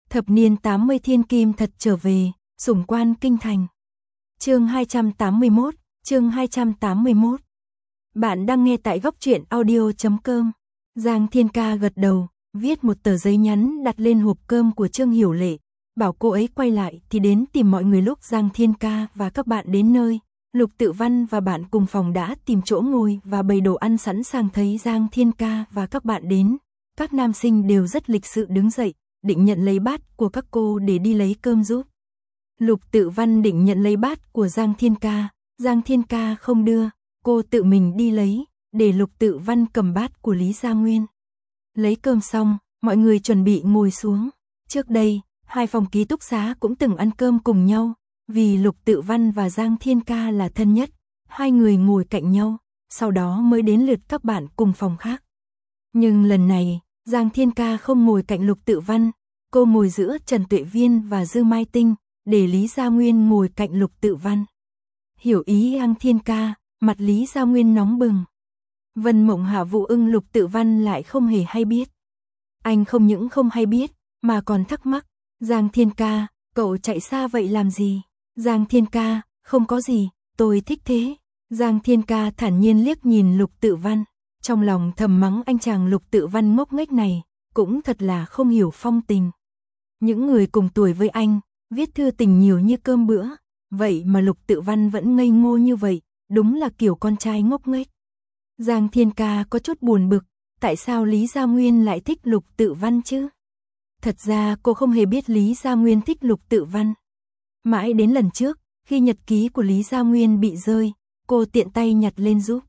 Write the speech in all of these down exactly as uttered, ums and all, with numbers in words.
Thập niên tám mươi thiên kim thật trở về, sủng quan kinh thành. Chương hai trăm tám mươi mốt, chương hai trăm tám mươi mốt. Bạn đang nghe tại góc truyện audio chấm com. Giang Thiên Ca gật đầu, viết một tờ giấy nhắn đặt lên hộp cơm của Trương Hiểu Lệ, bảo cô ấy quay lại thì đến tìm mọi người lúc Giang Thiên Ca và các bạn đến nơi. Lục Tự Văn và bạn cùng phòng đã tìm chỗ ngồi và bày đồ ăn sẵn sàng. Thấy Giang Thiên Ca và các bạn đến, các nam sinh đều rất lịch sự đứng dậy, định nhận lấy bát của các cô để đi lấy cơm giúp. Lục Tự Văn định nhận lấy bát của Giang Thiên Ca, Giang Thiên Ca không đưa, cô tự mình đi lấy, để Lục Tự Văn cầm bát của Lý Gia Nguyên. Lấy cơm xong, mọi người chuẩn bị ngồi xuống. Trước đây, hai phòng ký túc xá cũng từng ăn cơm cùng nhau, vì Lục Tự Văn và Giang Thiên Ca là thân nhất, hai người ngồi cạnh nhau, sau đó mới đến lượt các bạn cùng phòng khác. Nhưng lần này, Giang Thiên Ca không ngồi cạnh Lục Tự Văn, cô ngồi giữa Trần Tuệ Viên và Dư Mai Tinh, để Lý Gia Nguyên ngồi cạnh Lục Tự Văn. Hiểu ý Giang Thiên Ca, mặt Lý Gia Nguyên nóng bừng. Vân Mộng Hạ Vũ Ưng Lục Tự Văn lại không hề hay biết. Anh không những không hay biết, mà còn thắc mắc, Giang Thiên Ca, cậu chạy xa vậy làm gì? Giang Thiên Ca, không có gì, tôi thích thế. Giang Thiên Ca thản nhiên liếc nhìn Lục Tự Văn, trong lòng thầm mắng anh chàng Lục Tự Văn ngốc nghếch này, cũng thật là không hiểu phong tình. Những người cùng tuổi với anh, viết thư tình nhiều như cơm bữa, vậy mà Lục Tự Văn vẫn ngây ngô như vậy, đúng là kiểu con trai ngốc nghếch. Giang Thiên Ca có chút buồn bực, tại sao Lý Gia Nguyên lại thích Lục Tự Văn chứ? Thật ra cô không hề biết Lý Gia Nguyên thích Lục Tự Văn. Mãi đến lần trước, khi nhật ký của Lý Gia Nguyên bị rơi, cô tiện tay nhặt lên giúp.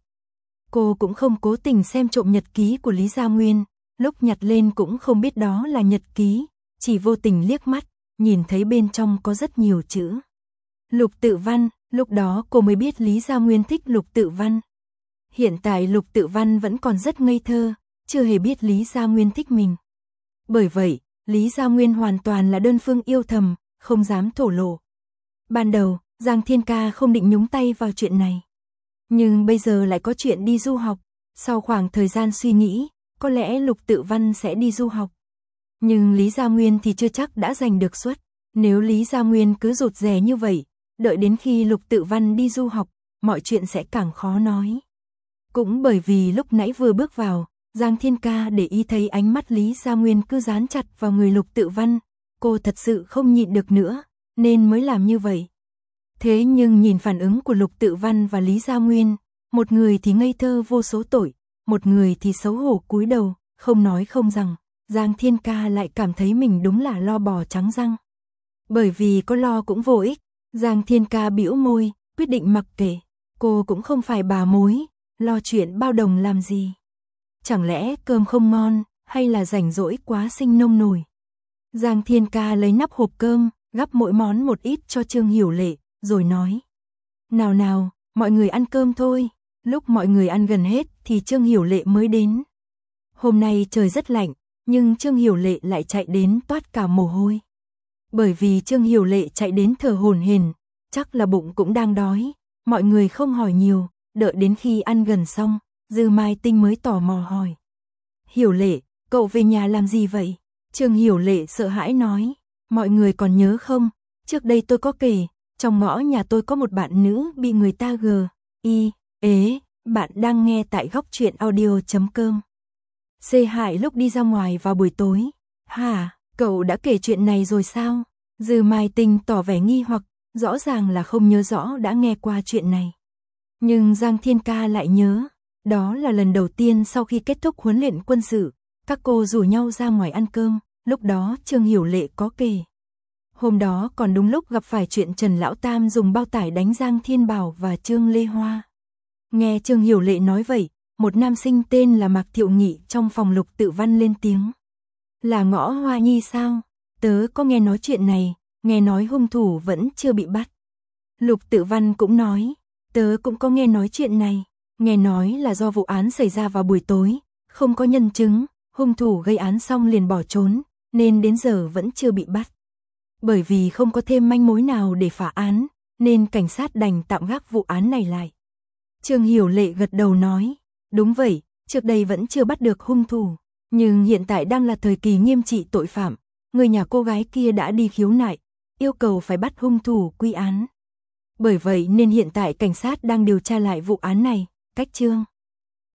Cô cũng không cố tình xem trộm nhật ký của Lý Gia Nguyên, lúc nhặt lên cũng không biết đó là nhật ký, chỉ vô tình liếc mắt, nhìn thấy bên trong có rất nhiều chữ. Lục Tự Văn, lúc đó cô mới biết Lý Gia Nguyên thích Lục Tự Văn. Hiện tại Lục Tự Văn vẫn còn rất ngây thơ, chưa hề biết Lý Gia Nguyên thích mình. Bởi vậy, Lý Gia Nguyên hoàn toàn là đơn phương yêu thầm, không dám thổ lộ. Ban đầu, Giang Thiên Ca không định nhúng tay vào chuyện này. Nhưng bây giờ lại có chuyện đi du học, sau khoảng thời gian suy nghĩ, có lẽ Lục Tự Văn sẽ đi du học. Nhưng Lý Gia Nguyên thì chưa chắc đã giành được suất, nếu Lý Gia Nguyên cứ rụt rè như vậy, đợi đến khi Lục Tự Văn đi du học, mọi chuyện sẽ càng khó nói. Cũng bởi vì lúc nãy vừa bước vào, Giang Thiên Ca để ý thấy ánh mắt Lý Gia Nguyên cứ dán chặt vào người Lục Tự Văn, cô thật sự không nhịn được nữa, nên mới làm như vậy. Thế nhưng nhìn phản ứng của Lục Tự Văn và Lý Gia Nguyên, một người thì ngây thơ vô số tội, một người thì xấu hổ cúi đầu, không nói không rằng, Giang Thiên Ca lại cảm thấy mình đúng là lo bò trắng răng. Bởi vì có lo cũng vô ích, Giang Thiên Ca bĩu môi, quyết định mặc kệ, cô cũng không phải bà mối, lo chuyện bao đồng làm gì. Chẳng lẽ cơm không ngon, hay là rảnh rỗi quá sinh nông nổi. Giang Thiên Ca lấy nắp hộp cơm, gắp mỗi món một ít cho Trương Hiểu Lệ, rồi nói. Nào nào, mọi người ăn cơm thôi. Lúc mọi người ăn gần hết thì Trương Hiểu Lệ mới đến. Hôm nay trời rất lạnh, nhưng Trương Hiểu Lệ lại chạy đến toát cả mồ hôi. Bởi vì Trương Hiểu Lệ chạy đến thở hổn hển, chắc là bụng cũng đang đói. Mọi người không hỏi nhiều, đợi đến khi ăn gần xong, Dư Mai Tinh mới tò mò hỏi. Hiểu Lệ, cậu về nhà làm gì vậy? Trương Hiểu Lệ sợ hãi nói. Mọi người còn nhớ không? Trước đây tôi có kể, trong ngõ nhà tôi có một bạn nữ bị người ta gờ. Y, ế, bạn đang nghe tại góc truyện audio chấm com. Xê hại lúc đi ra ngoài vào buổi tối. Hả, cậu đã kể chuyện này rồi sao? Dư Mai Tinh tỏ vẻ nghi hoặc, rõ ràng là không nhớ rõ đã nghe qua chuyện này. Nhưng Giang Thiên Ca lại nhớ, đó là lần đầu tiên sau khi kết thúc huấn luyện quân sự, các cô rủ nhau ra ngoài ăn cơm, lúc đó Trương Hiểu Lệ có kể. Hôm đó còn đúng lúc gặp phải chuyện Trần Lão Tam dùng bao tải đánh Giang Thiên Bảo và Trương Lê Hoa. Nghe Trương Hiểu Lệ nói vậy, một nam sinh tên là Mạc Thiệu Nghị trong phòng Lục Tự Văn lên tiếng. Là Ngõ Hoa Nhi sao? Tớ có nghe nói chuyện này, nghe nói hung thủ vẫn chưa bị bắt. Lục Tự Văn cũng nói, tớ cũng có nghe nói chuyện này, nghe nói là do vụ án xảy ra vào buổi tối, không có nhân chứng, hung thủ gây án xong liền bỏ trốn, nên đến giờ vẫn chưa bị bắt. Bởi vì không có thêm manh mối nào để phá án, nên cảnh sát đành tạm gác vụ án này lại. Trương Hiểu Lệ gật đầu nói, đúng vậy, trước đây vẫn chưa bắt được hung thủ, nhưng hiện tại đang là thời kỳ nghiêm trị tội phạm, người nhà cô gái kia đã đi khiếu nại, yêu cầu phải bắt hung thủ quy án. Bởi vậy nên hiện tại cảnh sát đang điều tra lại vụ án này, cách chương